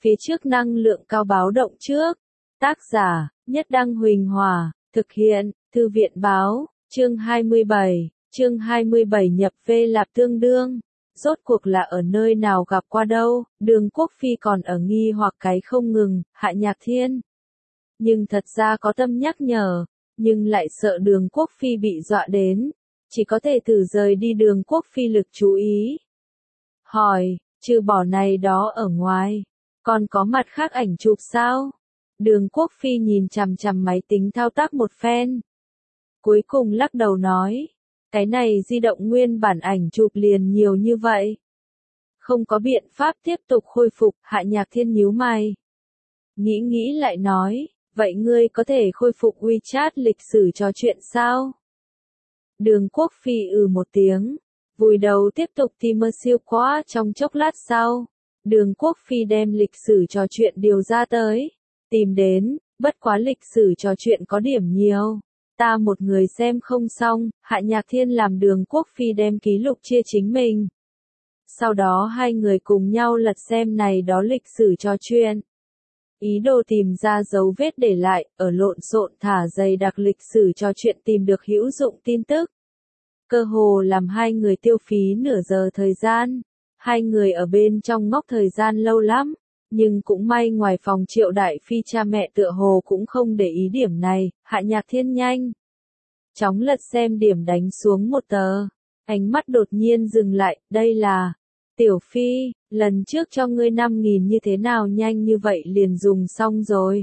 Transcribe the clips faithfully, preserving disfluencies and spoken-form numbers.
Phía trước năng lượng cao báo động trước. Tác giả, Nhất Đăng Huỳnh Hòa, thực hiện, Thư viện báo, chương hai mươi bảy, chương hai mươi bảy nhập về lạp tương đương. Rốt cuộc là ở nơi nào gặp qua đâu, Đường Quốc Phi còn ở nghi hoặc cái không ngừng, Hạ Nhạc Thiên. Nhưng thật ra có tâm nhắc nhở, nhưng lại sợ Đường Quốc Phi bị dọa đến, chỉ có thể thử rời đi Đường Quốc Phi lực chú ý. Hỏi, trừ bỏ này đó ở ngoài, còn có mặt khác ảnh chụp sao? Đường Quốc Phi nhìn chằm chằm máy tính thao tác một phen. Cuối cùng lắc đầu nói, cái này di động nguyên bản ảnh chụp liền nhiều như vậy. Không có biện pháp tiếp tục khôi phục, Hạ Nhạc Thiên nhíu mày. Nghĩ nghĩ lại nói, vậy ngươi có thể khôi phục WeChat lịch sử trò chuyện sao? Đường Quốc Phi ừ một tiếng, vùi đầu tiếp tục tìm mơ siêu quá trong chốc lát sau. Đường Quốc Phi đem lịch sử trò chuyện điều ra tới. Tìm đến, bất quá lịch sử trò chuyện có điểm nhiều. Ta một người xem không xong, Hạ Nhạc Thiên làm Đường Quốc Phi đem ký lục chia chính mình. Sau đó hai người cùng nhau lật xem này đó lịch sử trò chuyện. Ý đồ tìm ra dấu vết để lại, ở lộn xộn thả dày đặc lịch sử trò chuyện tìm được hữu dụng tin tức. Cơ hồ làm hai người tiêu phí nửa giờ thời gian. Hai người ở bên trong ngốc thời gian lâu lắm. Nhưng cũng may ngoài phòng Triệu Đại Phi cha mẹ tựa hồ cũng không để ý điểm này, Hạ Nhạc Thiên nhanh chóng lật xem điểm đánh xuống một tờ, ánh mắt đột nhiên dừng lại, đây là, Tiểu Phi, lần trước cho ngươi năm nghìn như thế nào nhanh như vậy liền dùng xong rồi.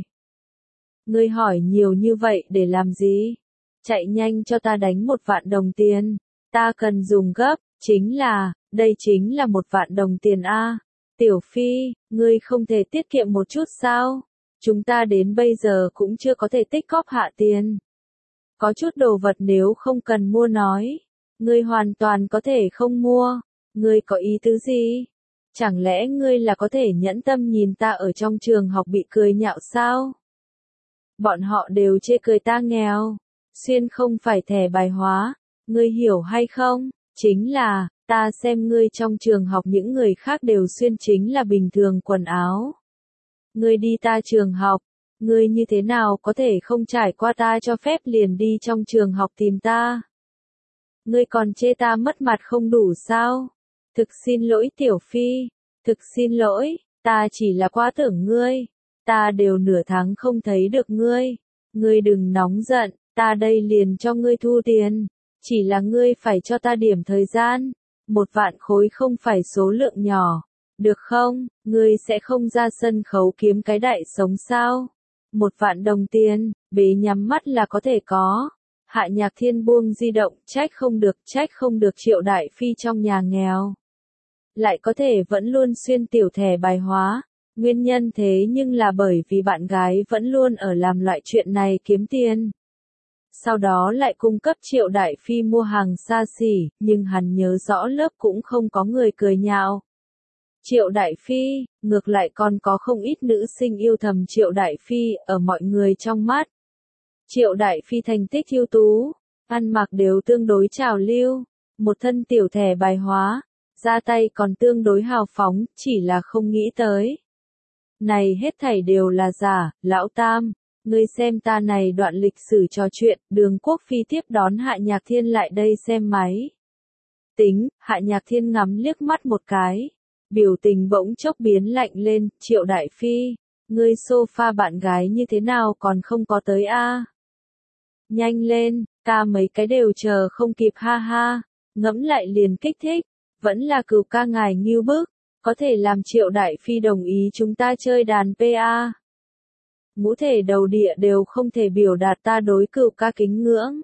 Ngươi hỏi nhiều như vậy để làm gì? Chạy nhanh cho ta đánh một vạn đồng tiền, ta cần dùng gấp, chính là, đây chính là một vạn đồng tiền a. Tiểu Phi, ngươi không thể tiết kiệm một chút sao? Chúng ta đến bây giờ cũng chưa có thể tích cóp hạ tiền. Có chút đồ vật nếu không cần mua nói, ngươi hoàn toàn có thể không mua. Ngươi có ý tứ gì? Chẳng lẽ ngươi là có thể nhẫn tâm nhìn ta ở trong trường học bị cười nhạo sao? Bọn họ đều chê cười ta nghèo, xuyên không phải thẻ bài hóa, ngươi hiểu hay không? Chính là, ta xem ngươi trong trường học những người khác đều xuyên chính là bình thường quần áo. Ngươi đi ta trường học, ngươi như thế nào có thể không trải qua ta cho phép liền đi trong trường học tìm ta? Ngươi còn chê ta mất mặt không đủ sao? Thực xin lỗi Tiểu Phi, thực xin lỗi, ta chỉ là quá tưởng ngươi, ta đều nửa tháng không thấy được ngươi, ngươi đừng nóng giận, ta đây liền cho ngươi thu tiền, chỉ là ngươi phải cho ta điểm thời gian, một vạn khối không phải số lượng nhỏ, được không, ngươi sẽ không ra sân khấu kiếm cái đại sống sao, một vạn đồng tiền, bế nhắm mắt là có thể có. Hạ Nhạc Thiên buông di động, trách không được, trách không được Triệu Đại Phi trong nhà nghèo. Lại có thể vẫn luôn xuyên tiểu thẻ bài hóa, nguyên nhân thế nhưng là bởi vì bạn gái vẫn luôn ở làm loại chuyện này kiếm tiền. Sau đó lại cung cấp Triệu Đại Phi mua hàng xa xỉ, nhưng hắn nhớ rõ lớp cũng không có người cười nhạo. Triệu Đại Phi, ngược lại còn có không ít nữ sinh yêu thầm Triệu Đại Phi ở mọi người trong mắt. Triệu Đại Phi thành tích ưu tú, ăn mặc đều tương đối trào lưu, một thân tiểu thẻ bài hóa, ra tay còn tương đối hào phóng, chỉ là không nghĩ tới. Này hết thảy đều là giả, lão tam, ngươi xem ta này đoạn lịch sử trò chuyện, Đường Quốc Phi tiếp đón Hạ Nhạc Thiên lại đây xem máy. Tính, Hạ Nhạc Thiên ngắm liếc mắt một cái, biểu tình bỗng chốc biến lạnh lên, Triệu Đại Phi, ngươi sofa bạn gái như thế nào còn không có tới a? Nhanh lên, ta mấy cái đều chờ không kịp ha ha, ngẫm lại liền kích thích, vẫn là Cửu ca ngài ngưu bức, có thể làm Triệu Đại Phi đồng ý chúng ta chơi đàn pa. Ngũ thể đầu địa đều không thể biểu đạt ta đối Cửu ca kính ngưỡng.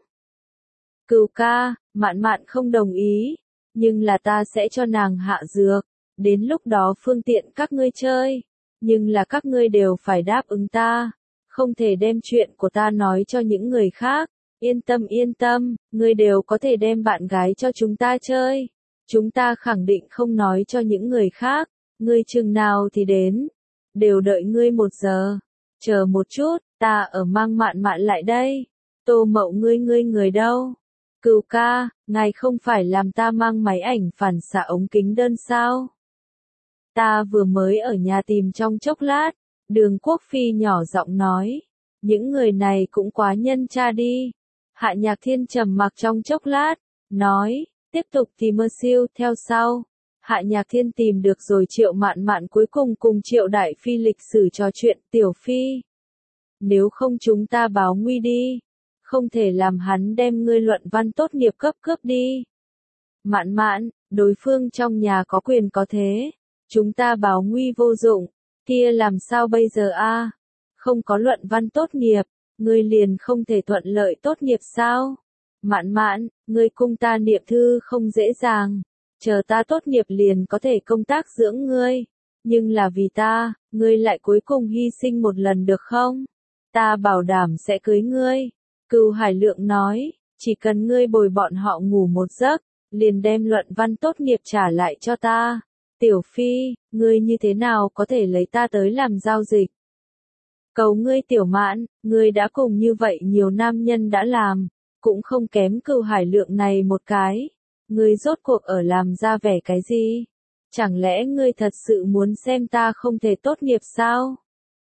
Cửu ca, Mạn Mạn không đồng ý, nhưng là ta sẽ cho nàng hạ dược, đến lúc đó phương tiện các ngươi chơi, nhưng là các ngươi đều phải đáp ứng ta. Không thể đem chuyện của ta nói cho những người khác, yên tâm yên tâm, ngươi đều có thể đem bạn gái cho chúng ta chơi, chúng ta khẳng định không nói cho những người khác, ngươi chừng nào thì đến, đều đợi ngươi một giờ, chờ một chút, ta ở mang Mạn Mạn lại đây, Tô Mậu ngươi ngươi người đâu, Cửu ca, ngài không phải làm ta mang máy ảnh phản xạ ống kính đơn sao, Ta vừa mới ở nhà tìm trong chốc lát, Đường Quốc Phi nhỏ giọng nói. Những người này cũng quá nhân cha đi. Hạ Nhạc Thiên trầm mặc trong chốc lát, nói, tiếp tục tìm mơ siêu theo sau. Hạ Nhạc Thiên tìm được rồi Triệu Mạn Mạn cuối cùng cùng Triệu Đại Phi lịch sử trò chuyện. Tiểu Phi, nếu không chúng ta báo nguy đi, không thể làm hắn đem ngươi luận văn tốt nghiệp cấp cướp đi. Mạn Mạn, đối phương trong nhà có quyền có thế, chúng ta báo nguy vô dụng, kia làm sao bây giờ a? Không có luận văn tốt nghiệp, ngươi liền không thể thuận lợi tốt nghiệp sao? Mạn Mạn, ngươi cung ta niệm thư không dễ dàng, chờ ta tốt nghiệp liền có thể công tác dưỡng ngươi, nhưng là vì ta, ngươi lại cuối cùng hy sinh một lần được không? Ta bảo đảm sẽ cưới ngươi. Cửu Hải Lượng nói, chỉ cần ngươi bồi bọn họ ngủ một giấc, liền đem luận văn tốt nghiệp trả lại cho ta. Tiểu Phi, ngươi như thế nào có thể lấy ta tới làm giao dịch? Cầu ngươi Tiểu Mạn, ngươi đã cùng như vậy nhiều nam nhân đã làm, cũng không kém Cửu Hải Lượng này một cái. Ngươi rốt cuộc ở làm ra vẻ cái gì? Chẳng lẽ ngươi thật sự muốn xem ta không thể tốt nghiệp sao?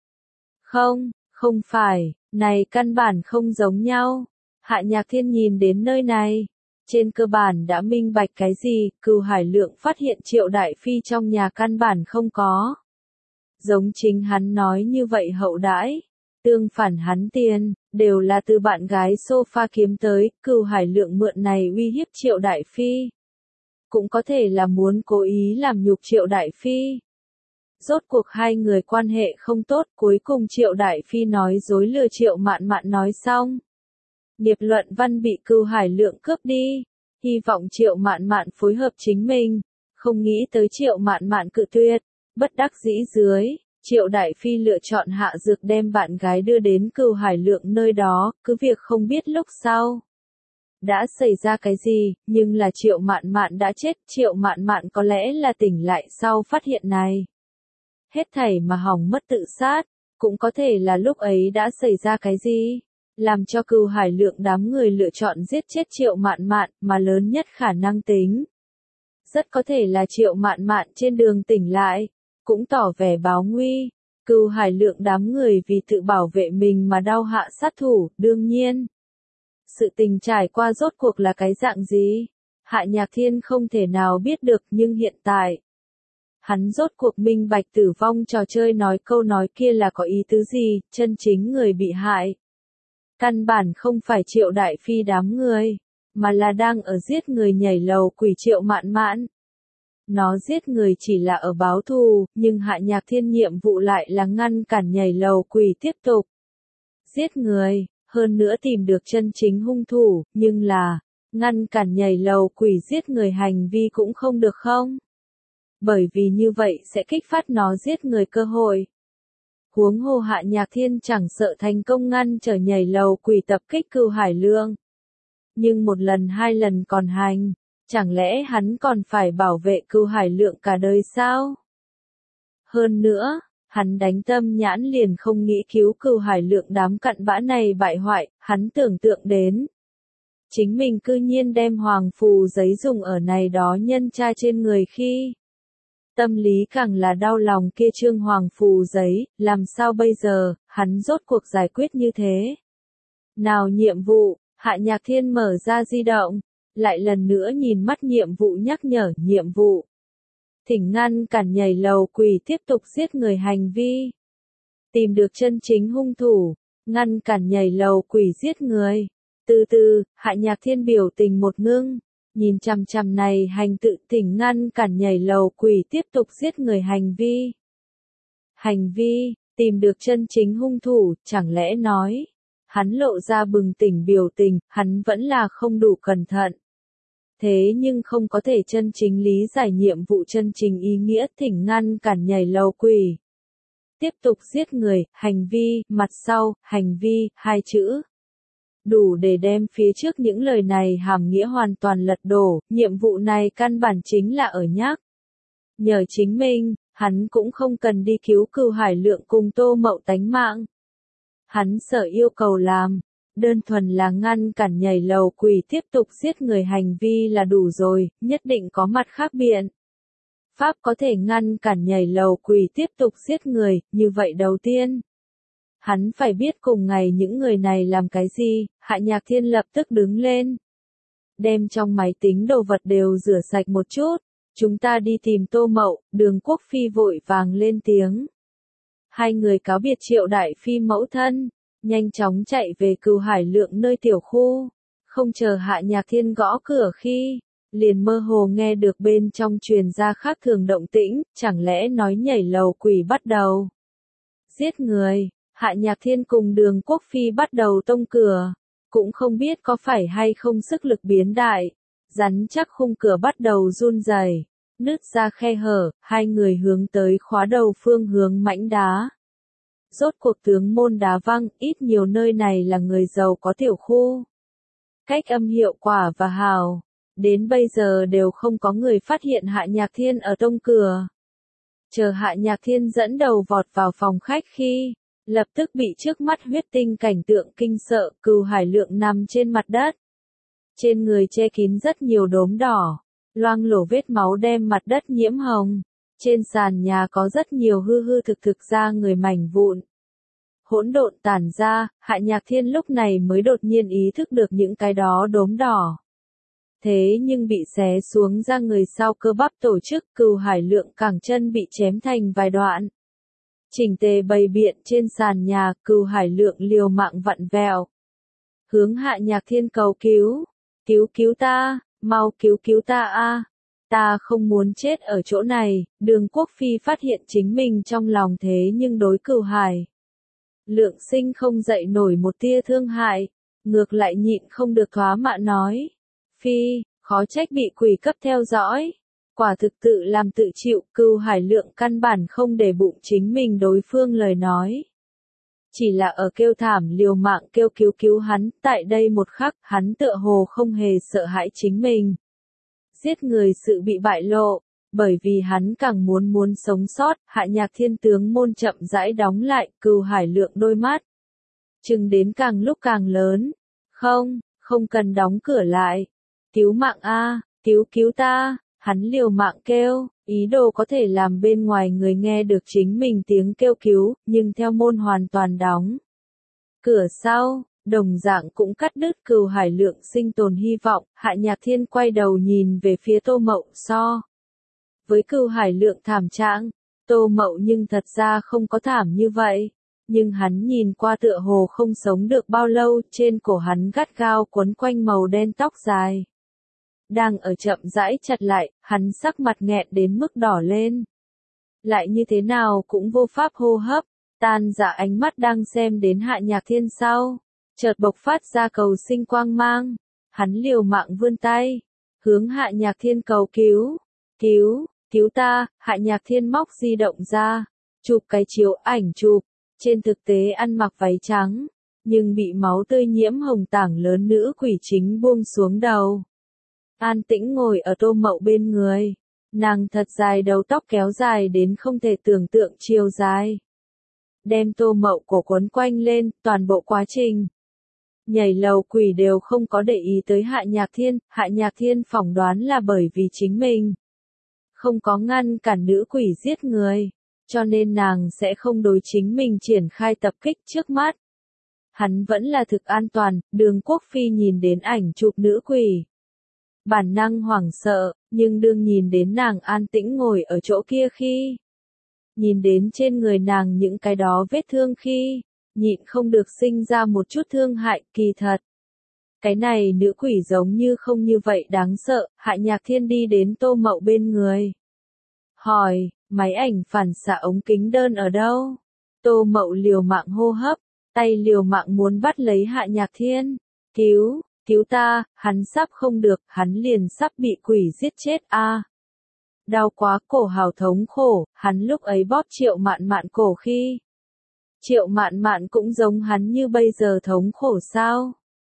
Không, không phải, này căn bản không giống nhau. Hạ Nhạc Thiên nhìn đến nơi này, trên cơ bản đã minh bạch cái gì. Cửu Hải Lượng phát hiện Triệu Đại Phi trong nhà căn bản không có giống chính hắn nói như vậy hậu đãi. Tương phản hắn tiền, đều là từ bạn gái sofa kiếm tới. Cửu Hải Lượng mượn này uy hiếp Triệu Đại Phi, cũng có thể là muốn cố ý làm nhục Triệu Đại Phi. Rốt cuộc hai người quan hệ không tốt, cuối cùng Triệu Đại Phi nói dối lừa Triệu Mạn Mạn nói xong. Nghiệp luận văn bị Cửu Hải Lượng cướp đi, hy vọng Triệu Mạn Mạn phối hợp chính mình, không nghĩ tới Triệu Mạn Mạn cự tuyệt, bất đắc dĩ dưới, Triệu Đại Phi lựa chọn hạ dược đem bạn gái đưa đến Cửu Hải Lượng nơi đó, cứ việc không biết lúc sau đã xảy ra cái gì, nhưng là Triệu Mạn Mạn đã chết. Triệu Mạn Mạn có lẽ là tỉnh lại sau phát hiện này hết thảy mà hỏng mất tự sát, cũng có thể là lúc ấy đã xảy ra cái gì, làm cho Cửu Hải Lượng đám người lựa chọn giết chết Triệu Mạn Mạn, mà lớn nhất khả năng tính rất có thể là Triệu Mạn Mạn trên đường tỉnh lại, cũng tỏ vẻ báo nguy. Cửu Hải Lượng đám người vì tự bảo vệ mình mà đau hạ sát thủ. Đương nhiên, sự tình trải qua rốt cuộc là cái dạng gì, Hạ Nhạc Thiên không thể nào biết được, nhưng hiện tại hắn rốt cuộc minh bạch tử vong trò chơi nói câu nói kia là có ý tứ gì. Chân chính người bị hại căn bản không phải Triệu Đại Phi đám người, mà là đang ở giết người nhảy lầu quỷ Triệu Mạn Mạn. Nó giết người chỉ là ở báo thù, nhưng Hạ Nhạc Thiên nhiệm vụ lại là ngăn cản nhảy lầu quỷ tiếp tục giết người, hơn nữa tìm được chân chính hung thủ, nhưng là ngăn cản nhảy lầu quỷ giết người hành vi cũng không được không? Bởi vì như vậy sẽ kích phát nó giết người cơ hội. Huống hồ Hạ Nhạc Thiên chẳng sợ thành công ngăn trở nhảy lầu quỷ tập kích Cửu Hải Lượng, nhưng một lần hai lần còn hành, chẳng lẽ hắn còn phải bảo vệ Cửu Hải Lượng cả đời sao? Hơn nữa, hắn đánh tâm nhãn liền không nghĩ cứu Cửu Hải Lượng đám cặn bã này bại hoại. Hắn tưởng tượng đến chính mình cư nhiên đem hoàng phù giấy dùng ở này đó nhân cha trên người khi tâm lý càng là đau lòng. Kia trương hoàng phù giấy, làm sao bây giờ, hắn rốt cuộc giải quyết như thế nào nhiệm vụ? Hạ Nhạc Thiên mở ra di động, lại lần nữa nhìn mắt nhiệm vụ nhắc nhở. Nhiệm vụ thỉnh ngăn cản nhảy lầu quỷ tiếp tục giết người hành vi, tìm được chân chính hung thủ, ngăn cản nhảy lầu quỷ giết người. Từ từ, Hạ Nhạc Thiên biểu tình một ngưng, nhìn chằm chằm này hành tự thỉnh ngăn cản nhảy lầu quỷ tiếp tục giết người hành vi. Hành vi, tìm được chân chính hung thủ, chẳng lẽ nói, hắn lộ ra bừng tỉnh biểu tình, hắn vẫn là không đủ cẩn thận. Thế nhưng không có thể chân chính lý giải nhiệm vụ chân chính ý nghĩa. Thỉnh ngăn cản nhảy lầu quỷ tiếp tục giết người, hành vi, mặt sau, hành vi, hai chữ đủ để đem phía trước những lời này hàm nghĩa hoàn toàn lật đổ. Nhiệm vụ này căn bản chính là ở nhắc nhờ chính mình, hắn cũng không cần đi cứu Cửu Hải Lượng cùng Tô Mậu tánh mạng. Hắn sợ yêu cầu làm, đơn thuần là ngăn cản nhảy lầu quỷ tiếp tục giết người hành vi là đủ rồi, nhất định có mặt khác biện pháp có thể ngăn cản nhảy lầu quỷ tiếp tục giết người, như vậy đầu tiên. Hắn phải biết cùng ngày những người này làm cái gì, Hạ Nhạc Thiên lập tức đứng lên. Đem trong máy tính đồ vật đều rửa sạch một chút, chúng ta đi tìm Tô Mậu, Đường Quốc Phi vội vàng lên tiếng. Hai người cáo biệt Triệu Đại Phi mẫu thân, nhanh chóng chạy về Cửu Hải Lượng nơi tiểu khu, không chờ Hạ Nhạc Thiên gõ cửa khi, liền mơ hồ nghe được bên trong truyền ra khác thường động tĩnh, chẳng lẽ nói nhảy lầu quỷ bắt đầu giết người. Hạ Nhạc Thiên cùng Đường Quốc Phi bắt đầu tông cửa, cũng không biết có phải hay không sức lực biến đại, rắn chắc khung cửa bắt đầu run rẩy, nứt ra khe hở, hai người hướng tới khóa đầu phương hướng mãnh đá. Rốt cuộc tướng môn đá văng, ít nhiều nơi này là người giàu có tiểu khu. Cách âm hiệu quả và hào, đến bây giờ đều không có người phát hiện Hạ Nhạc Thiên ở tông cửa. Chờ Hạ Nhạc Thiên dẫn đầu vọt vào phòng khách khi, lập tức bị trước mắt huyết tinh cảnh tượng kinh sợ, Cửu Hải Lượng nằm trên mặt đất. Trên người che kín rất nhiều đốm đỏ, loang lổ vết máu đem mặt đất nhiễm hồng. Trên sàn nhà có rất nhiều hư hư thực thực ra người mảnh vụn. Hỗn độn tản ra, Hạ Nhạc Thiên lúc này mới đột nhiên ý thức được những cái đó đốm đỏ. Thế nhưng bị xé xuống ra người sau cơ bắp tổ chức, Cửu Hải Lượng cẳng chân bị chém thành vài đoạn. Chỉnh tề bày biện trên sàn nhà, Cửu Hải Lượng liều mạng vặn vẹo. Hướng Hạ Nhạc Thiên cầu cứu, cứu cứu ta, mau cứu cứu ta a, ta không muốn chết ở chỗ này. Đường Quốc Phi phát hiện chính mình trong lòng thế nhưng đối Cửu Hải Lượng sinh không dậy nổi một tia thương hại, ngược lại nhịn không được thoá mạ nói. Phi, khó trách bị quỷ cấp theo dõi. Quả thực tự làm tự chịu, Cửu Hải Lượng căn bản không để bụng chính mình đối phương lời nói. Chỉ là ở kêu thảm liều mạng kêu cứu cứu hắn, tại đây một khắc, hắn tựa hồ không hề sợ hãi chính mình. Giết người sự bị bại lộ, bởi vì hắn càng muốn muốn sống sót, Hạ Nhạc Thiên tướng môn chậm rãi đóng lại, Cửu Hải Lượng đôi mắt. Chừng đến càng lúc càng lớn. Không, không cần đóng cửa lại. Cứu mạng a, cứu cứu ta. Hắn liều mạng kêu, ý đồ có thể làm bên ngoài người nghe được chính mình tiếng kêu cứu, nhưng theo môn hoàn toàn đóng. Cửa sau, đồng dạng cũng cắt đứt Cửu Hải Lượng sinh tồn hy vọng, Hạ Nhạc Thiên quay đầu nhìn về phía Tô Mậu so. Với Cửu Hải Lượng thảm trạng, Tô Mậu nhưng thật ra không có thảm như vậy. Nhưng hắn nhìn qua tựa hồ không sống được bao lâu, trên cổ hắn gắt gao quấn quanh màu đen tóc dài. Đang ở chậm rãi chặt lại, hắn sắc mặt nghẹn đến mức đỏ lên. Lại như thế nào cũng vô pháp hô hấp, tan dạ ánh mắt đang xem đến Hạ Nhạc Thiên sau. Chợt bộc phát ra cầu sinh quang mang. Hắn liều mạng vươn tay, hướng Hạ Nhạc Thiên cầu cứu. Cứu, cứu ta, Hạ Nhạc Thiên móc di động ra, chụp cái chiếu ảnh chụp. Trên thực tế ăn mặc váy trắng, nhưng bị máu tươi nhiễm hồng tảng lớn nữ quỷ chính buông xuống đầu. An tĩnh ngồi ở Tô Mậu bên người. Nàng thật dài đầu tóc kéo dài đến không thể tưởng tượng chiều dài. Đem Tô Mậu cổ quấn quanh lên, toàn bộ quá trình. Nhảy lầu quỷ đều không có để ý tới Hạ Nhạc Thiên, Hạ Nhạc Thiên phỏng đoán là bởi vì chính mình không có ngăn cản nữ quỷ giết người, cho nên nàng sẽ không đối chính mình triển khai tập kích trước mắt. Hắn vẫn là thực an toàn, Đường Quốc Phi nhìn đến ảnh chụp nữ quỷ. Bản năng hoảng sợ, nhưng đương nhìn đến nàng an tĩnh ngồi ở chỗ kia khi. Nhìn đến trên người nàng những cái đó vết thương khi, nhịn không được sinh ra một chút thương hại, kỳ thật. Cái này nữ quỷ giống như không như vậy đáng sợ, Hạ Nhạc Thiên đi đến Tô Mậu bên người. Hỏi, máy ảnh phản xạ ống kính đơn ở đâu? Tô Mậu liều mạng hô hấp, tay liều mạng muốn bắt lấy Hạ Nhạc Thiên. Cứu, cứu ta, hắn sắp không được, hắn liền sắp bị quỷ giết chết a. À. Đau quá, cổ hào thống khổ, hắn lúc ấy bóp Triệu Mạn Mạn cổ khi. Triệu Mạn Mạn cũng giống hắn như bây giờ thống khổ sao?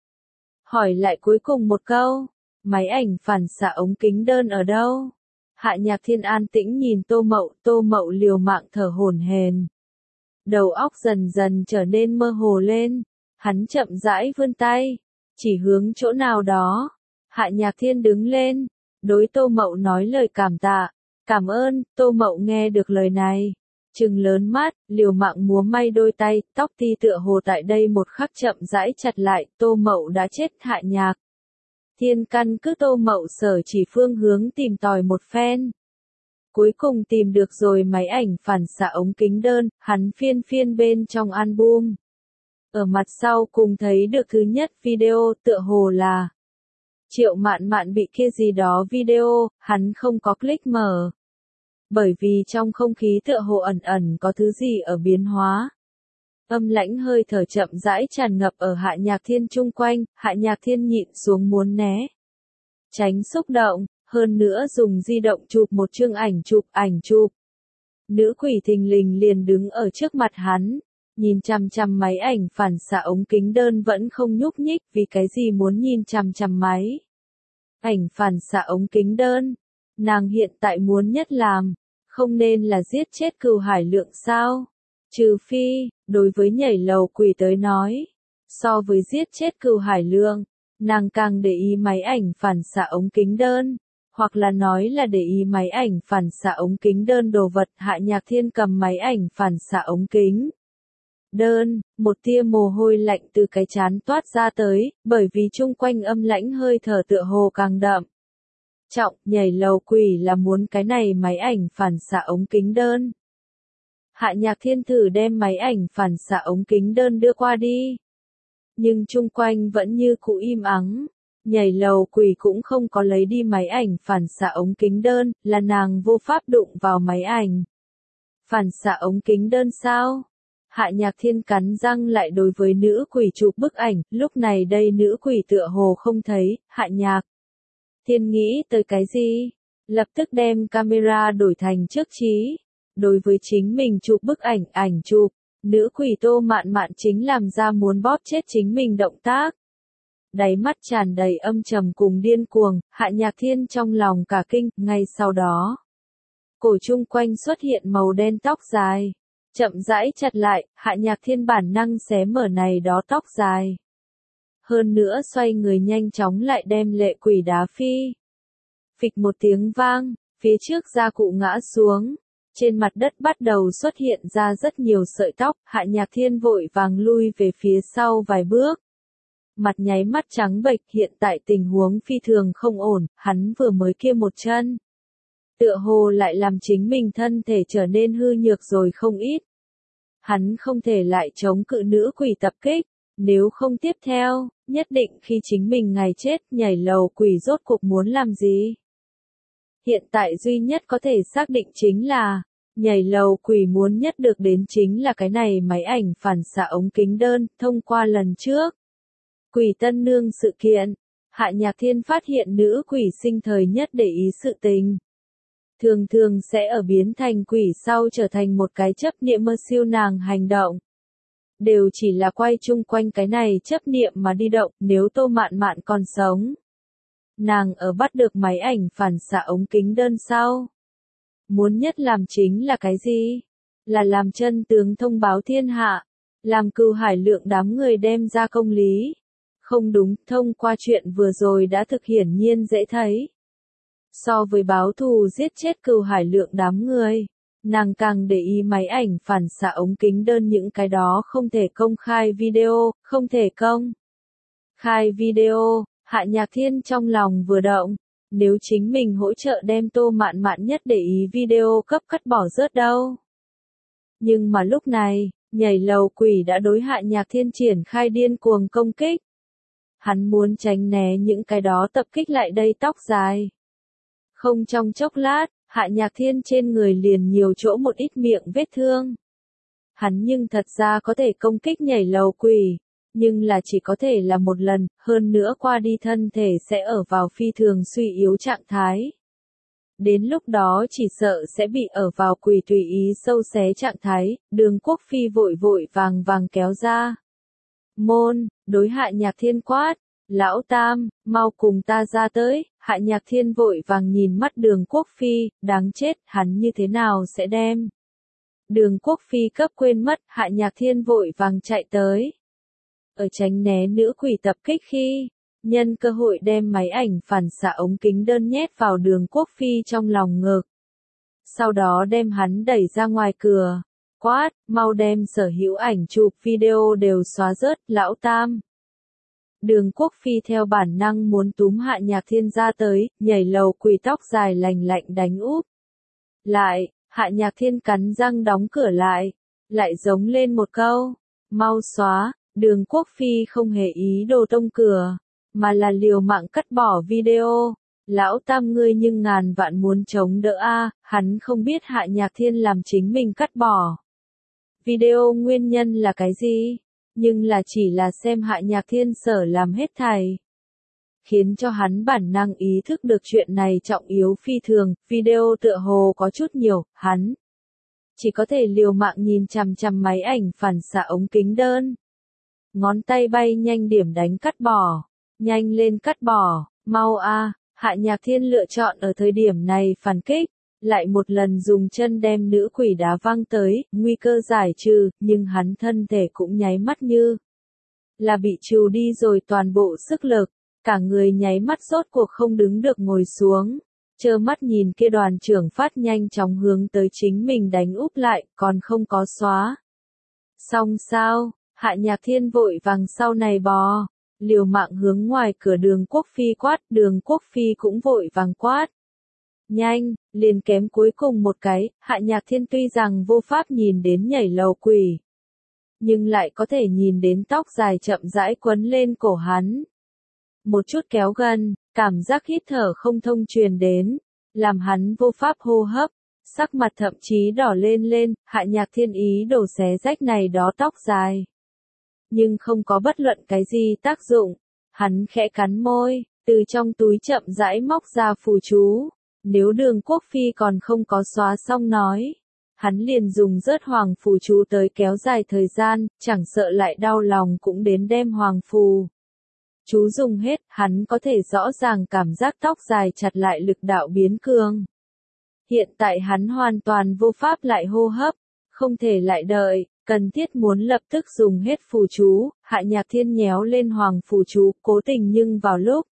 Hỏi lại cuối cùng một câu, máy ảnh phản xạ ống kính đơn ở đâu? Hạ Nhạc Thiên an tĩnh nhìn Tô Mậu, Tô Mậu liều mạng thở hổn hển. Đầu óc dần dần trở nên mơ hồ lên, hắn chậm rãi vươn tay, chỉ hướng chỗ nào đó. Hạ Nhạc Thiên đứng lên, đối Tô Mậu nói lời cảm tạ, Cảm ơn, Tô Mậu nghe được lời này. Trừng lớn mắt, liều mạng múa may đôi tay, tóc ti tựa hồ tại đây một khắc chậm rãi chặt lại, Tô Mậu đã chết. Hạ Nhạc Thiên căn cứ Tô Mậu sở chỉ phương hướng tìm tòi một phen. Cuối cùng tìm được rồi máy ảnh phản xạ ống kính đơn, hắn phiên phiên bên trong album. Ở mặt sau cùng thấy được thứ nhất video, tựa hồ là Triệu Mạn Mạn bị kia gì đó video, hắn không có click mở. Bởi vì trong không khí tựa hồ ẩn ẩn có thứ gì ở biến hóa. Âm lãnh hơi thở chậm rãi tràn ngập ở Hạ Nhạc Thiên chung quanh, Hạ Nhạc Thiên nhịn xuống muốn né. Tránh xúc động, hơn nữa dùng di động chụp một chương ảnh chụp ảnh chụp. Nữ quỷ thình lình liền đứng ở trước mặt hắn, nhìn chằm chằm máy ảnh phản xạ ống kính đơn vẫn không nhúc nhích, vì cái gì muốn nhìn chằm chằm máy ảnh phản xạ ống kính đơn. Nàng hiện tại muốn nhất làm, không nên là giết chết Cửu Hải Lượng sao? Trừ phi, đối với nhảy lầu quỷ tới nói, so với giết chết Cửu Hải Lượng, nàng càng để ý máy ảnh phản xạ ống kính đơn, hoặc là nói là để ý máy ảnh phản xạ ống kính đơn đồ vật. Hạ Nhạc Thiên cầm máy ảnh phản xạ ống kính đơn, một tia mồ hôi lạnh từ cái trán toát ra tới, bởi vì chung quanh âm lãnh hơi thở tựa hồ càng đậm. Trọng, nhảy lầu quỷ là muốn cái này máy ảnh phản xạ ống kính đơn. Hạ Nhạc Thiên thử đem máy ảnh phản xạ ống kính đơn đưa qua đi. Nhưng chung quanh vẫn như cũ im ắng. Nhảy lầu quỷ cũng không có lấy đi máy ảnh phản xạ ống kính đơn, là nàng vô pháp đụng vào máy ảnh phản xạ ống kính đơn sao? Hạ Nhạc Thiên cắn răng lại đối với nữ quỷ chụp bức ảnh, lúc này đây nữ quỷ tựa hồ không thấy. Hạ Nhạc Thiên nghĩ tới cái gì? Lập tức đem camera đổi thành trước trí. Đối với chính mình chụp bức ảnh, ảnh chụp, nữ quỷ Tô Mạn Mạn chính làm ra muốn bóp chết chính mình động tác. Đáy mắt tràn đầy âm trầm cùng điên cuồng, Hạ Nhạc Thiên trong lòng cả kinh, ngay sau đó. Cổ chung quanh xuất hiện màu đen tóc dài. Chậm rãi chặt lại, Hạ Nhạc Thiên bản năng xé mở này đó tóc dài. Hơn nữa xoay người nhanh chóng lại đem lệ quỷ đá phi. Phịch một tiếng vang, phía trước gia cụ ngã xuống. Trên mặt đất bắt đầu xuất hiện ra rất nhiều sợi tóc, Hạ Nhạc Thiên vội vàng lui về phía sau vài bước. Mặt nháy mắt trắng bệch, hiện tại tình huống phi thường không ổn, hắn vừa mới kia một chân. Tựa hồ lại làm chính mình thân thể trở nên hư nhược rồi không ít. Hắn không thể lại chống cự nữ quỷ tập kích, nếu không tiếp theo, nhất định khi chính mình ngày chết, nhảy lầu quỷ rốt cuộc muốn làm gì. Hiện tại duy nhất có thể xác định chính là, nhảy lầu quỷ muốn nhất được đến chính là cái này máy ảnh phản xạ ống kính đơn, thông qua lần trước. Quỷ Tân Nương sự kiện, Hạ Nhạc Thiên phát hiện nữ quỷ sinh thời nhất để ý sự tình. Thường thường sẽ ở biến thành quỷ sau trở thành một cái chấp niệm mơ siêu nàng hành động. Đều chỉ là quay chung quanh cái này chấp niệm mà đi động, nếu Tô Mạn Mạn còn sống. Nàng ở bắt được máy ảnh phản xạ ống kính đơn sau. Muốn nhất làm chính là cái gì? Là làm chân tướng thông báo thiên hạ. Làm Cửu Hải Lượng đám người đem ra công lý. Không đúng, thông qua chuyện vừa rồi đã thực hiển nhiên dễ thấy. So với báo thù giết chết Cửu Hải Lượng đám người, nàng càng để ý máy ảnh phản xạ ống kính đơn những cái đó không thể công khai video, không thể công khai video. Hạ Nhạc Thiên trong lòng vừa động, nếu chính mình hỗ trợ đem Tô Mạn Mạn nhất để ý video cấp cắt bỏ rớt đâu. Nhưng mà lúc này, nhảy lầu quỷ đã đối Hạ Nhạc Thiên triển khai điên cuồng công kích. Hắn muốn tránh né những cái đó tập kích lại đây tóc dài. Không trong chốc lát, Hạ Nhạc Thiên trên người liền nhiều chỗ một ít miệng vết thương. Hắn nhưng thật ra có thể công kích nhảy lầu quỷ, nhưng là chỉ có thể là một lần, hơn nữa qua đi thân thể sẽ ở vào phi thường suy yếu trạng thái. Đến lúc đó chỉ sợ sẽ bị ở vào quỷ tùy ý sâu xé trạng thái, Đường Quốc Phi vội vội vàng vàng kéo ra. Môn, đối Hạ Nhạc Thiên quát, lão tam, mau cùng ta ra tới. Hạ Nhạc Thiên vội vàng nhìn mắt Đường Quốc Phi, đáng chết, hắn như thế nào sẽ đem. Đường Quốc Phi cấp quên mất, Hạ Nhạc Thiên vội vàng chạy tới. Ở tránh né nữ quỷ tập kích khi, nhân cơ hội đem máy ảnh phản xạ ống kính đơn nhét vào Đường Quốc Phi trong lòng ngực. sau đó đem hắn đẩy ra ngoài cửa, quát, mau đem sở hữu ảnh chụp video đều xóa rớt, lão tam. Đường Quốc Phi theo bản năng muốn túm Hạ Nhạc Thiên ra tới, nhảy lầu quỳ tóc dài lành lạnh đánh úp. Lại, Hạ Nhạc Thiên cắn răng đóng cửa lại, lại giống lên một câu, mau xóa. Đường Quốc Phi không hề ý đồ tông cửa, mà là liều mạng cắt bỏ video. Lão tam ngươi nhưng ngàn vạn muốn chống đỡ a, hắn không biết Hạ Nhạc Thiên làm chính mình cắt bỏ video nguyên nhân là cái gì, nhưng là chỉ là xem Hạ Nhạc Thiên sở làm hết thảy, khiến cho hắn bản năng ý thức được chuyện này trọng yếu phi thường. Video tựa hồ có chút nhiều, hắn chỉ có thể liều mạng nhìn chằm chằm máy ảnh phản xạ ống kính đơn. Ngón tay bay nhanh điểm đánh cắt bỏ, nhanh lên cắt bỏ, mau a. Hạ Nhạc Thiên lựa chọn ở thời điểm này phản kích, lại một lần dùng chân đem nữ quỷ đá văng tới, nguy cơ giải trừ, nhưng hắn thân thể cũng nháy mắt như là bị trừ đi rồi toàn bộ sức lực, cả người nháy mắt rốt cuộc không đứng được ngồi xuống, trơ mắt nhìn kia đoàn trưởng phát nhanh chóng hướng tới chính mình đánh úp lại, còn không có xóa. Xong sao, Hạ Nhạc Thiên vội vàng sau này bò, liều mạng hướng ngoài cửa Đường Quốc Phi quát, Đường Quốc Phi cũng vội vàng quát. Nhanh, liền kém cuối cùng một cái, Hạ Nhạc Thiên tuy rằng vô pháp nhìn đến nhảy lầu quỷ, nhưng lại có thể nhìn đến tóc dài chậm rãi quấn lên cổ hắn. Một chút kéo gần, cảm giác hít thở không thông truyền đến, làm hắn vô pháp hô hấp, sắc mặt thậm chí đỏ lên lên. Hạ Nhạc Thiên ý đồ xé rách này đó tóc dài, nhưng không có bất luận cái gì tác dụng, hắn khẽ cắn môi, từ trong túi chậm rãi móc ra phù chú, nếu Đường Quốc Phi còn không có xóa xong nói, hắn liền dùng rớt hoàng phù chú tới kéo dài thời gian, chẳng sợ lại đau lòng cũng đến đem hoàng phù chú dùng hết. Hắn có thể rõ ràng cảm giác tóc dài chặt lại lực đạo biến cường. Hiện tại hắn hoàn toàn vô pháp lại hô hấp, không thể lại đợi, cần thiết muốn lập tức dùng hết phù chú. Hạ Nhạc Thiên nhéo lên hoàng phù chú, cố tình nhưng vào lúc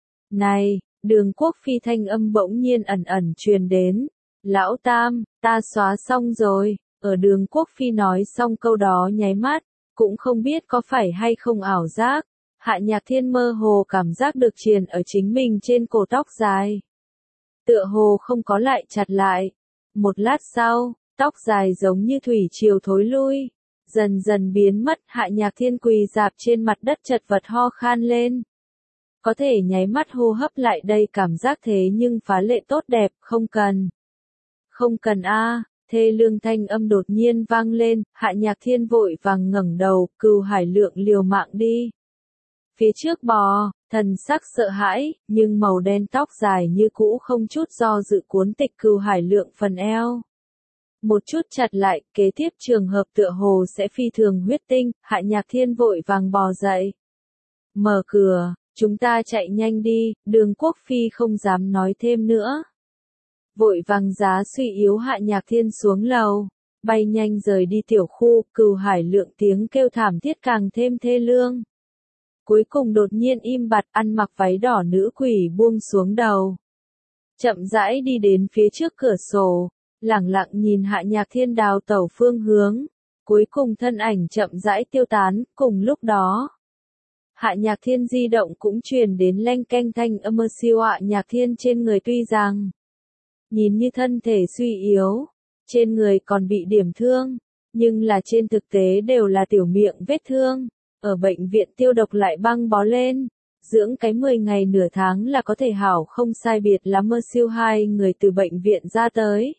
này, Đường Quốc Phi thanh âm bỗng nhiên ẩn ẩn truyền đến. Lão tam, ta xóa xong rồi. Ở Đường Quốc Phi nói xong câu đó nháy mắt, cũng không biết có phải hay không ảo giác, Hạ Nhạc Thiên mơ hồ cảm giác được triền ở chính mình trên cổ tóc dài, tựa hồ không có lại chặt lại. Một lát sau, tóc dài giống như thủy triều thối lui, dần dần biến mất. Hạ Nhạc Thiên quỳ dạp trên mặt đất chật vật ho khan lên, có thể nháy mắt hô hấp lại đây cảm giác thế nhưng phá lệ tốt đẹp. Không cần, không cần a. Thê lương thanh âm đột nhiên vang lên. Hạ Nhạc Thiên vội vàng ngẩng đầu, Cửu Hải Lượng liều mạng đi phía trước bò, thần sắc sợ hãi, nhưng màu đen tóc dài như cũ không chút do dự cuốn tịch Cửu Hải Lượng phần eo, một chút chặt lại. Kế tiếp trường hợp tựa hồ sẽ phi thường huyết tinh. Hạ Nhạc Thiên vội vàng bò dậy, mở cửa, chúng ta chạy nhanh đi. Đường Quốc Phi không dám nói thêm nữa, vội vàng giá suy yếu Hạ Nhạc Thiên xuống lầu, bay nhanh rời đi tiểu khu. Cửu Hải Lượng tiếng kêu thảm thiết càng thêm thê lương, cuối cùng đột nhiên im bặt. Ăn mặc váy đỏ nữ quỷ buông xuống đầu, chậm rãi đi đến phía trước cửa sổ, lẳng lặng nhìn Hạ Nhạc Thiên đào tẩu phương hướng, cuối cùng thân ảnh chậm rãi tiêu tán. Cùng lúc đó, Hạ Nhạc Thiên di động cũng truyền đến leng keng thanh âm. Siêu Hạ Nhạc Thiên trên người tuy rằng nhìn như thân thể suy yếu, trên người còn bị điểm thương, nhưng là trên thực tế đều là tiểu miệng vết thương, ở bệnh viện tiêu độc lại băng bó lên, dưỡng cái mười ngày nửa tháng là có thể hảo không sai biệt lắm. Siêu hai người từ bệnh viện ra tới,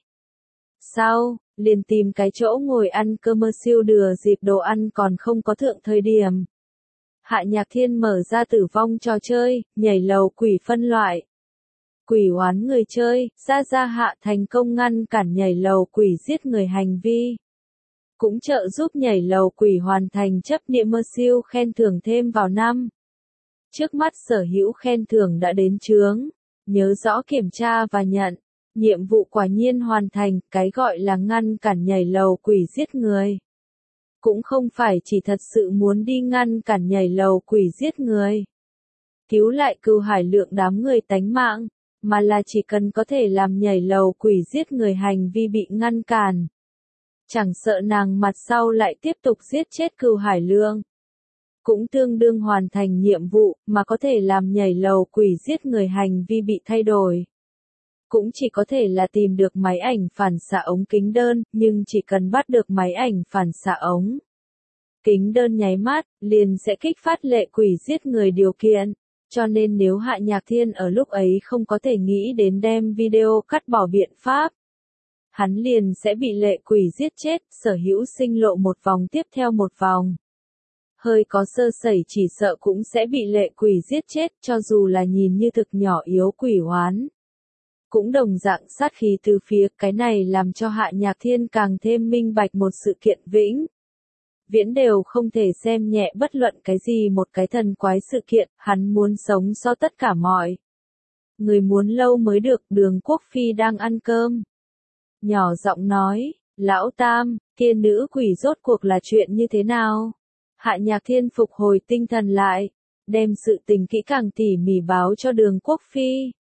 sau, liền tìm cái chỗ ngồi ăn cơm. Siêu đưa dịp đồ ăn còn không có thượng thời điểm, Hạ Nhạc Thiên mở ra tử vong trò chơi, nhảy lầu quỷ phân loại. Quỷ oán người chơi, Gia Gia Hạ thành công ngăn cản nhảy lầu quỷ giết người hành vi, cũng trợ giúp nhảy lầu quỷ hoàn thành chấp niệm. Siêu khen thưởng thêm vào năm. Trước mắt sở hữu khen thưởng đã đến chướng, nhớ rõ kiểm tra và nhận. Nhiệm vụ quả nhiên hoàn thành. Cái gọi là ngăn cản nhảy lầu quỷ giết người, cũng không phải chỉ thật sự muốn đi ngăn cản nhảy lầu quỷ giết người, cứu lại Cửu Hải Lượng đám người tánh mạng, mà là chỉ cần có thể làm nhảy lầu quỷ giết người hành vi bị ngăn cản. Chẳng sợ nàng mặt sau lại tiếp tục giết chết Cửu Hải Lượng. Cũng tương đương hoàn thành nhiệm vụ, mà có thể làm nhảy lầu quỷ giết người hành vi bị thay đổi. Cũng chỉ có thể là tìm được máy ảnh phản xạ ống kính đơn, nhưng chỉ cần bắt được máy ảnh phản xạ ống kính đơn nháy mắt, liền sẽ kích phát lệ quỷ giết người điều kiện. Cho nên nếu Hạ Nhạc Thiên ở lúc ấy không có thể nghĩ đến đem video cắt bỏ biện pháp, hắn liền sẽ bị lệ quỷ giết chết, sở hữu sinh lộ một vòng tiếp theo một vòng. Hơi có sơ sẩy chỉ sợ cũng sẽ bị lệ quỷ giết chết, cho dù là nhìn như thực nhỏ yếu quỷ oán. Cũng đồng dạng sát khí từ phía cái này làm cho Hạ Nhạc Thiên càng thêm minh bạch một sự kiện vĩnh. Viễn đều không thể xem nhẹ bất luận cái gì một cái thần quái sự kiện, hắn muốn sống so tất cả mọi người muốn lâu mới được. Đường Quốc Phi đang ăn cơm, nhỏ giọng nói, lão tam, kia nữ quỷ rốt cuộc là chuyện như thế nào? Hạ Nhạc Thiên phục hồi tinh thần lại, đem sự tình kỹ càng tỉ mỉ báo cho Đường Quốc Phi.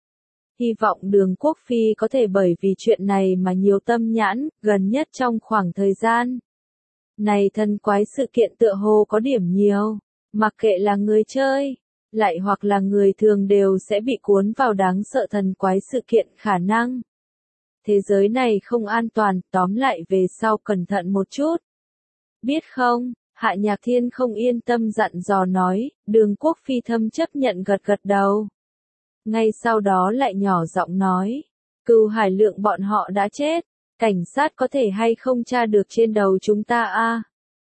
Hy vọng Đường Quốc Phi có thể bởi vì chuyện này mà nhiều tâm nhãn, gần nhất trong khoảng thời gian này thần quái sự kiện tựa hồ có điểm nhiều, mặc kệ là người chơi, lại hoặc là người thường đều sẽ bị cuốn vào đáng sợ thần quái sự kiện khả năng. Thế giới này không an toàn, tóm lại về sau cẩn thận một chút. Biết không? Hạ Nhạc Thiên không yên tâm dặn dò nói, Đường Quốc Phi thâm chấp nhận gật gật đầu. Ngay sau đó lại nhỏ giọng nói, Cửu Hải Lượng bọn họ đã chết, cảnh sát có thể hay không tra được trên đầu chúng ta a? À?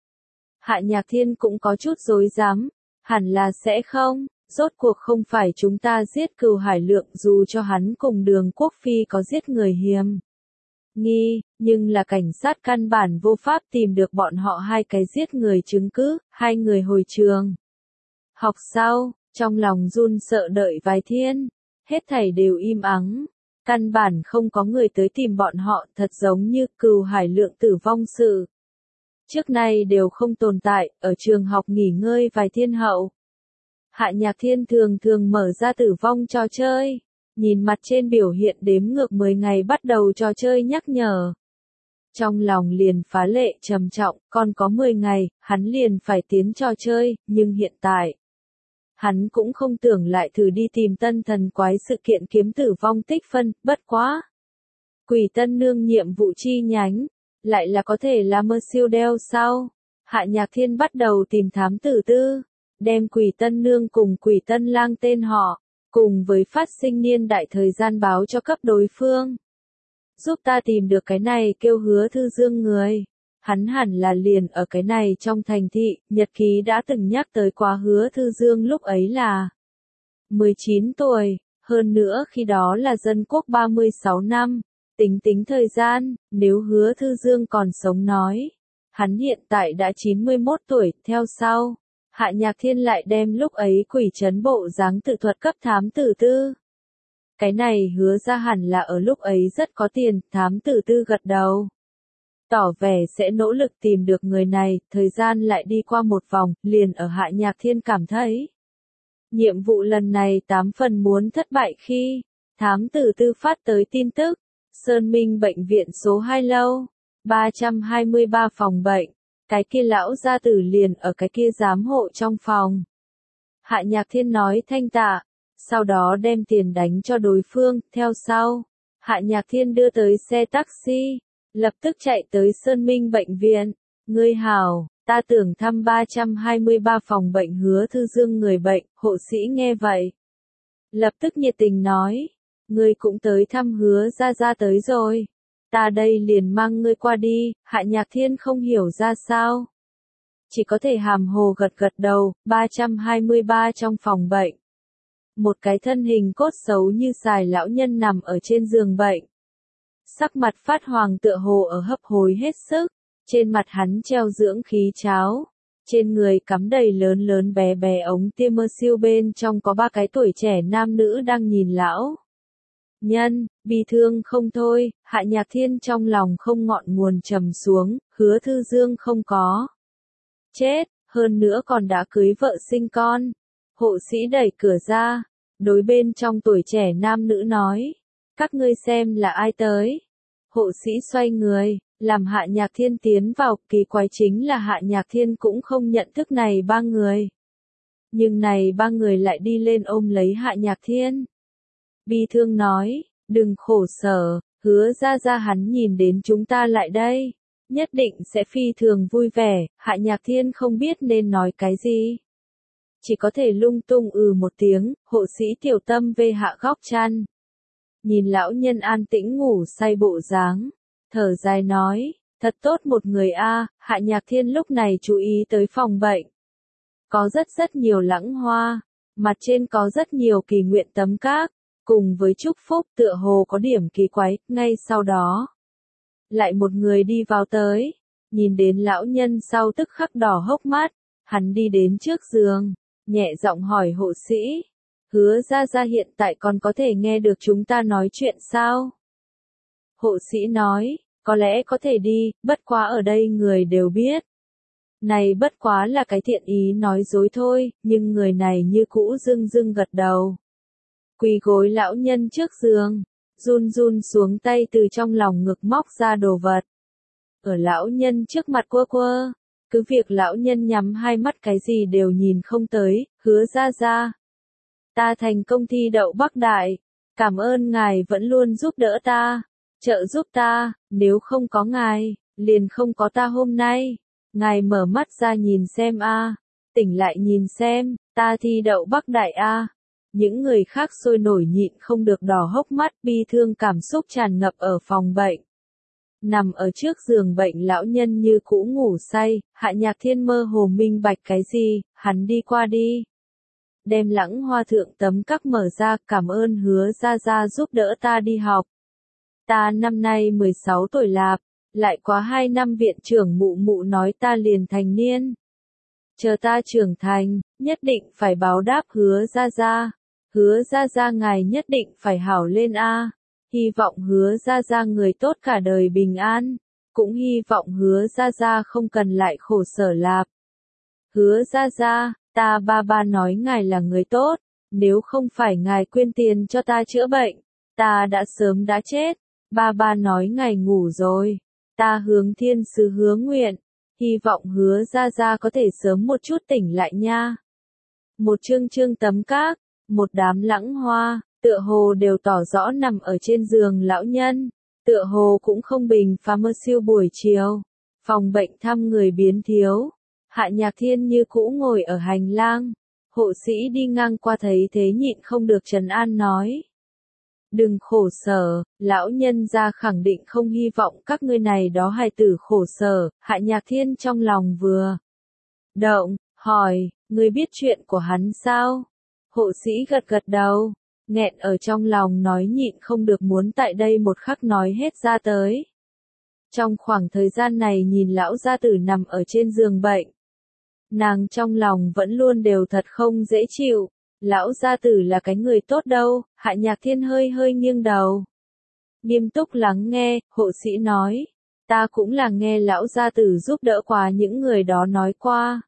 Hạ Nhạc Thiên cũng có chút rối rắm, hẳn là sẽ không, rốt cuộc không phải chúng ta giết Cửu Hải Lượng dù cho hắn cùng Đường Quốc Phi có giết người hiềm nghi, nhưng là cảnh sát căn bản vô pháp tìm được bọn họ hai cái giết người chứng cứ, hai người hồi trường. Học sau, trong lòng run sợ đợi vài thiên, hết thảy đều im ắng, căn bản không có người tới tìm bọn họ, thật giống như Cửu Hải Lượng tử vong sự. Trước nay đều không tồn tại, ở trường học nghỉ ngơi vài thiên hậu. Hạ Nhạc Thiên thường thường mở ra tử vong trò chơi. Nhìn mặt trên biểu hiện đếm ngược mười ngày bắt đầu trò chơi nhắc nhở. Trong lòng liền phá lệ trầm trọng, còn có mười ngày, hắn liền phải tiến trò chơi, nhưng hiện tại, hắn cũng không tưởng lại thử đi tìm tân thần quái sự kiện kiếm tử vong tích phân, bất quá. Quỷ Tân Nương nhiệm vụ chi nhánh, lại là có thể là mơ siêu đeo sao? Hạ Nhạc Thiên bắt đầu tìm thám tử tư, đem Quỷ Tân Nương cùng Quỷ Tân Lang tên họ, cùng với phát sinh niên đại thời gian báo cho cấp đối phương. Giúp ta tìm được cái này kêu Hứa Thư Dương người. Hắn hẳn là liền ở cái này trong thành thị, nhật ký đã từng nhắc tới quá Hứa Thư Dương lúc ấy là mười chín tuổi, hơn nữa khi đó là dân quốc ba mươi sáu năm. Tính tính thời gian, nếu Hứa Thư Dương còn sống nói, hắn hiện tại đã chín mươi mốt tuổi, theo sau. Hạ Nhạc Thiên lại đem lúc ấy quỷ trấn bộ dáng tự thuật cấp thám tử tư. Cái này hứa ra hẳn là ở lúc ấy rất có tiền, thám tử tư gật đầu. Tỏ vẻ sẽ nỗ lực tìm được người này, thời gian lại đi qua một vòng, liền ở Hạ Nhạc Thiên cảm thấy. Nhiệm vụ lần này tám phần muốn thất bại khi, thám tử tư phát tới tin tức, Sơn Minh bệnh viện số hai lâu, ba trăm hai mươi ba phòng bệnh. Cái kia lão gia tử liền ở cái kia giám hộ trong phòng. Hạ Nhạc Thiên nói thanh tạ, sau đó đem tiền đánh cho đối phương, theo sau. Hạ Nhạc Thiên đưa tới xe taxi, lập tức chạy tới Sơn Minh bệnh viện. Ngươi hảo, ta tưởng thăm ba trăm hai mươi ba phòng bệnh Hứa Thư Dương người bệnh, hộ sĩ nghe vậy. Lập tức nhiệt tình nói, ngươi cũng tới thăm Hứa ra ra tới rồi. Ta đây liền mang ngươi qua đi, Hạ Nhạc Thiên không hiểu ra sao. Chỉ có thể hàm hồ gật gật đầu, ba trăm hai mươi ba trong phòng bệnh. Một cái thân hình cốt xấu như xài lão nhân nằm ở trên giường bệnh. Sắc mặt phát hoàng tựa hồ ở hấp hối hết sức, trên mặt hắn treo dưỡng khí cháo. Trên người cắm đầy lớn lớn bé bé ống tiêm mơ siêu bên trong có ba cái tuổi trẻ nam nữ đang nhìn lão. Nhân, bi thương không thôi, Hạ Nhạc Thiên trong lòng không ngọn nguồn trầm xuống, Hứa Thư Dương không có chết, hơn nữa còn đã cưới vợ sinh con. Hộ sĩ đẩy cửa ra, đối bên trong tuổi trẻ nam nữ nói, các ngươi xem là ai tới. Hộ sĩ xoay người, làm Hạ Nhạc Thiên tiến vào, kỳ quái chính là Hạ Nhạc Thiên cũng không nhận thức này ba người. Nhưng này ba người lại đi lên ôm lấy Hạ Nhạc Thiên. Bi thương nói, đừng khổ sở, Hứa ra ra hắn nhìn đến chúng ta lại đây, nhất định sẽ phi thường vui vẻ. Hạ Nhạc Thiên không biết nên nói cái gì. Chỉ có thể lung tung ừ một tiếng, hộ sĩ tiểu tâm về hạ góc chăn. Nhìn lão nhân an tĩnh ngủ say bộ dáng, thở dài nói, thật tốt một người a. Hạ Nhạc Thiên lúc này chú ý tới phòng bệnh. Có rất rất nhiều lãng hoa, mặt trên có rất nhiều kỳ nguyện tấm các, cùng với chúc phúc tựa hồ có điểm kỳ quái. Ngay sau đó, lại một người đi vào tới, nhìn đến lão nhân sau tức khắc đỏ hốc mắt, hắn đi đến trước giường, nhẹ giọng hỏi hộ sĩ, Hứa ra ra hiện tại còn có thể nghe được chúng ta nói chuyện sao? Hộ sĩ nói, có lẽ có thể đi, bất quá ở đây người đều biết. Này bất quá là cái thiện ý nói dối thôi, nhưng người này như cũ dưng dưng gật đầu. Quỳ gối lão nhân trước giường, run run xuống tay từ trong lòng ngực móc ra đồ vật. Ở lão nhân trước mặt quơ quơ, cứ việc lão nhân nhắm hai mắt cái gì đều nhìn không tới, Hứa ra ra. Ta thành công thi đậu Bắc Đại, cảm ơn ngài vẫn luôn giúp đỡ ta, trợ giúp ta, nếu không có ngài, liền không có ta hôm nay. Ngài mở mắt ra nhìn xem a, tỉnh lại nhìn xem, ta thi đậu Bắc Đại a. Những người khác sôi nổi nhịn không được đỏ hốc mắt, bi thương cảm xúc tràn ngập ở phòng bệnh. Nằm ở trước giường bệnh lão nhân như cũ ngủ say, Hạ Nhạc Thiên mơ hồ minh bạch cái gì, hắn đi qua đi. Đem lãng hoa thượng tấm các mở ra, cảm ơn Hứa ra ra giúp đỡ ta đi học. Ta năm nay mười sáu tuổi lạp, lại quá hai năm viện trưởng mụ mụ nói ta liền thành niên. Chờ ta trưởng thành, nhất định phải báo đáp Hứa ra ra. Hứa ra ra ngài nhất định phải hảo lên a. Hy vọng Hứa ra ra người tốt cả đời bình an, cũng hy vọng Hứa ra ra không cần lại khổ sở lạp. Hứa ra ra, ta ba ba nói ngài là người tốt, nếu không phải ngài quyên tiền cho ta chữa bệnh, ta đã sớm đã chết. Ba ba nói ngài ngủ rồi, ta hướng thiên sứ hứa nguyện, hy vọng Hứa ra ra có thể sớm một chút tỉnh lại nha. Một chương chương tấm các, một đám lãng hoa, tựa hồ đều tỏ rõ nằm ở trên giường lão nhân, tựa hồ cũng không bình phá mơ siêu buổi chiều. Phòng bệnh thăm người biến thiếu, Hạ Nhạc Thiên như cũ ngồi ở hành lang, hộ sĩ đi ngang qua thấy thế nhịn không được trấn an nói. Đừng khổ sở, lão nhân gia khẳng định không hy vọng các ngươi này đó hài tử khổ sở. Hạ Nhạc Thiên trong lòng vừa động, hỏi, ngươi biết chuyện của hắn sao? Hộ sĩ gật gật đầu, nghẹn ở trong lòng nói nhịn không được muốn tại đây một khắc nói hết ra tới. Trong khoảng thời gian này nhìn lão gia tử nằm ở trên giường bệnh, nàng trong lòng vẫn luôn đều thật không dễ chịu. Lão gia tử là cái người tốt đâu. Hạ Nhạc Thiên hơi hơi nghiêng đầu, nghiêm túc lắng nghe. Hộ sĩ nói, ta cũng là nghe lão gia tử giúp đỡ quá những người đó nói qua.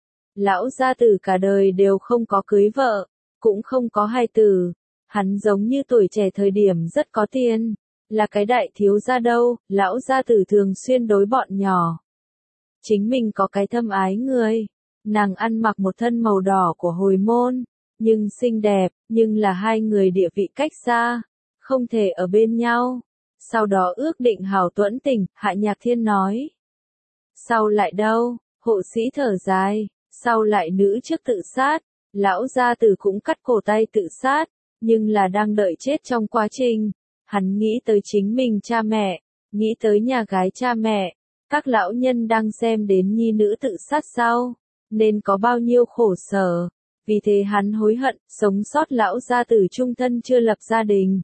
Lão gia tử cả đời đều không có cưới vợ, cũng không có hài tử. Hắn giống như tuổi trẻ thời điểm rất có tiền, là cái đại thiếu gia đâu. Lão gia tử thường xuyên đối bọn nhỏ. Chính mình có cái thâm ái người. Nàng ăn mặc một thân màu đỏ của hồi môn, nhưng xinh đẹp, nhưng là hai người địa vị cách xa, không thể ở bên nhau. Sau đó ước định hảo tuẫn tình, Hạ Nhạc Thiên nói. Sau lại đâu? Hộ sĩ thở dài, sau lại nữ trước tự sát, lão gia tử cũng cắt cổ tay tự sát, nhưng là đang đợi chết trong quá trình. Hắn nghĩ tới chính mình cha mẹ, nghĩ tới nhà gái cha mẹ, các lão nhân đang xem đến nhi nữ tự sát sau, nên có bao nhiêu khổ sở. Vì thế hắn hối hận, sống sót lão gia tử trung thân chưa lập gia đình.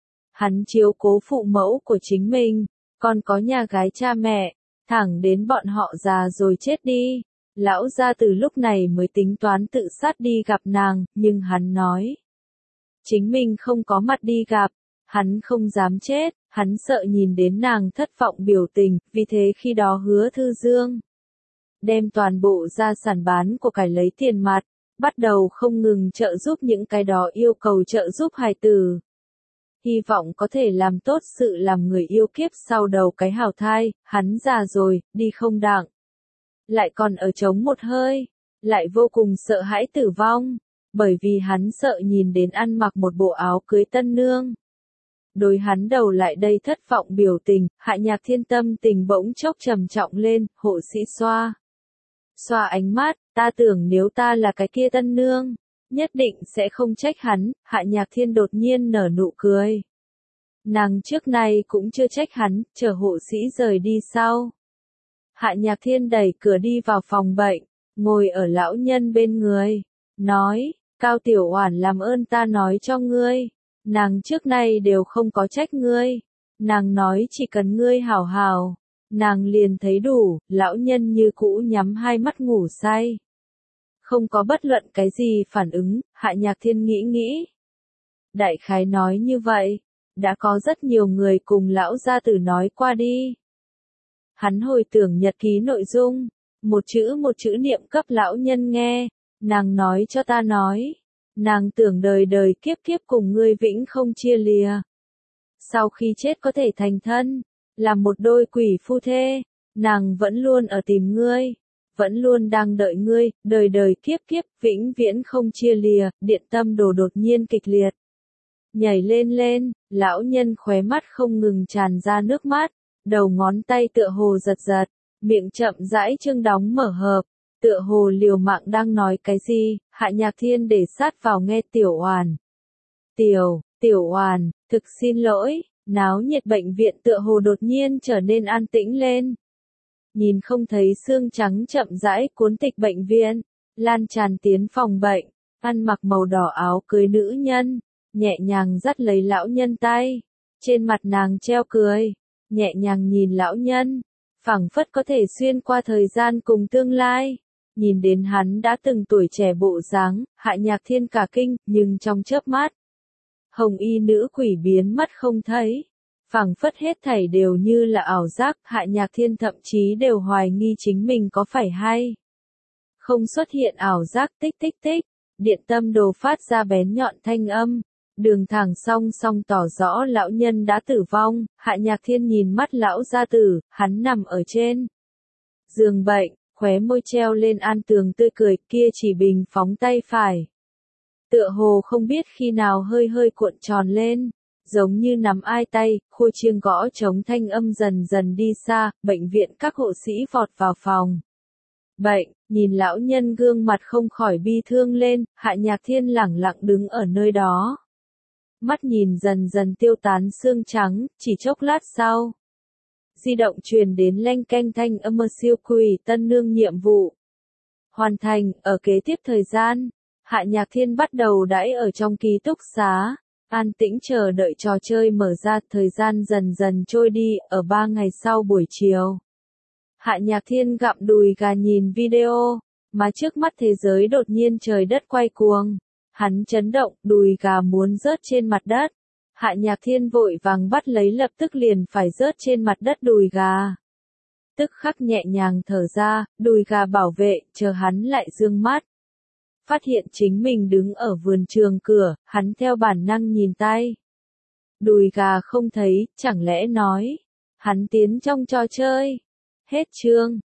Hắn chiếu cố phụ mẫu của chính mình, còn có nhà gái cha mẹ, thẳng đến bọn họ già rồi chết đi. Lão gia tử lúc này mới tính toán tự sát đi gặp nàng, nhưng hắn nói. Chính mình không có mặt đi gặp, hắn không dám chết, hắn sợ nhìn đến nàng thất vọng biểu tình, vì thế khi đó hứa Thư Dương. Đem toàn bộ gia sản bán của cải lấy tiền mặt. bắt đầu không ngừng trợ giúp những cái đó yêu cầu trợ giúp hài tử. Hy vọng có thể làm tốt sự làm người yêu kiếp sau đầu cái hào thai, hắn già rồi, đi không đặng. Lại còn ở trống một hơi, lại vô cùng sợ hãi tử vong, bởi vì hắn sợ nhìn đến ăn mặc một bộ áo cưới tân nương. Đối hắn đầu lại đây thất vọng biểu tình, Hạ Nhạc Thiên tâm tình bỗng chốc trầm trọng lên, hộ sĩ xoa. Xoa ánh mắt, ta tưởng nếu ta là cái kia tân nương, nhất định sẽ không trách hắn, Hạ Nhạc Thiên đột nhiên nở nụ cười. Nàng trước nay cũng chưa trách hắn, chờ hộ sĩ rời đi sau. Hạ Nhạc Thiên đẩy cửa đi vào phòng bệnh, ngồi ở lão nhân bên người, nói, Cao Tiểu Oản làm ơn ta nói cho ngươi, nàng trước nay đều không có trách ngươi, nàng nói chỉ cần ngươi hảo hảo, nàng liền thấy đủ, lão nhân như cũ nhắm hai mắt ngủ say. Không có bất luận cái gì phản ứng, Hạ Nhạc Thiên nghĩ nghĩ. Đại khái nói như vậy, đã có rất nhiều người cùng lão gia tử nói qua đi. Hắn hồi tưởng nhật ký nội dung, một chữ một chữ niệm cấp lão nhân nghe, nàng nói cho ta nói, nàng tưởng đời đời kiếp kiếp cùng ngươi vĩnh không chia lìa. Sau khi chết có thể thành thân, làm một đôi quỷ phu thê, nàng vẫn luôn ở tìm ngươi, vẫn luôn đang đợi ngươi, đời đời kiếp kiếp vĩnh viễn không chia lìa, điện tâm đồ đột nhiên kịch liệt. Nhảy lên lên, lão nhân khóe mắt không ngừng tràn ra nước mắt, đầu ngón tay tựa hồ giật giật, miệng chậm rãi trương đóng mở hợp, tựa hồ liều mạng đang nói cái gì, Hạ Nhạc Thiên để sát vào nghe Tiểu Oản. Tiểu, Tiểu Oản, thực xin lỗi, náo nhiệt bệnh viện tựa hồ đột nhiên trở nên an tĩnh lên. Nhìn không thấy xương trắng chậm rãi cuốn tịch bệnh viện, lan tràn tiến phòng bệnh, ăn mặc màu đỏ áo cưới nữ nhân, nhẹ nhàng dắt lấy lão nhân tay, trên mặt nàng treo cười, nhẹ nhàng nhìn lão nhân, phảng phất có thể xuyên qua thời gian cùng tương lai. Nhìn đến hắn đã từng tuổi trẻ bộ dáng, Hạ Nhạc Thiên cả kinh, nhưng trong chớp mắt, hồng y nữ quỷ biến mất không thấy, phảng phất hết thảy đều như là ảo giác, Hạ Nhạc Thiên thậm chí đều hoài nghi chính mình có phải hay không xuất hiện ảo giác. Tích tích tích, điện tâm đồ phát ra bén nhọn thanh âm, đường thẳng song song tỏ rõ lão nhân đã tử vong. Hạ Nhạc Thiên nhìn mắt lão gia tử, hắn nằm ở trên giường bệnh, khóe môi treo lên an tường tươi cười, kia chỉ bình phóng tay phải, tựa hồ không biết khi nào hơi hơi cuộn tròn lên, giống như nắm ai tay, khôi chiêng gõ trống thanh âm dần dần đi xa. Bệnh viện các hộ sĩ vọt vào phòng bệnh, nhìn lão nhân gương mặt không khỏi bi thương lên, Hạ Nhạc Thiên lẳng lặng đứng ở nơi đó. Mắt nhìn dần dần tiêu tán xương trắng, chỉ chốc lát sau. Di động truyền đến leng keng thanh âm siêu quỷ tân nương nhiệm vụ hoàn thành. Ở kế tiếp thời gian, Hạ Nhạc Thiên bắt đầu đãi ở trong ký túc xá, an tĩnh chờ đợi trò chơi mở ra. Thời gian dần dần trôi đi, ở ba ngày sau buổi chiều. Hạ Nhạc Thiên gặm đùi gà nhìn video, mà trước mắt thế giới đột nhiên trời đất quay cuồng. Hắn chấn động, đùi gà muốn rớt trên mặt đất. Hạ Nhạc Thiên vội vàng bắt lấy lập tức liền phải rớt trên mặt đất đùi gà. Tức khắc nhẹ nhàng thở ra, đùi gà bảo vệ, chờ hắn lại dương mắt. Phát hiện chính mình đứng ở vườn trường cửa, hắn theo bản năng nhìn tay. Đùi gà không thấy, chẳng lẽ nói, hắn tiến trong trò chơi. Hết chương.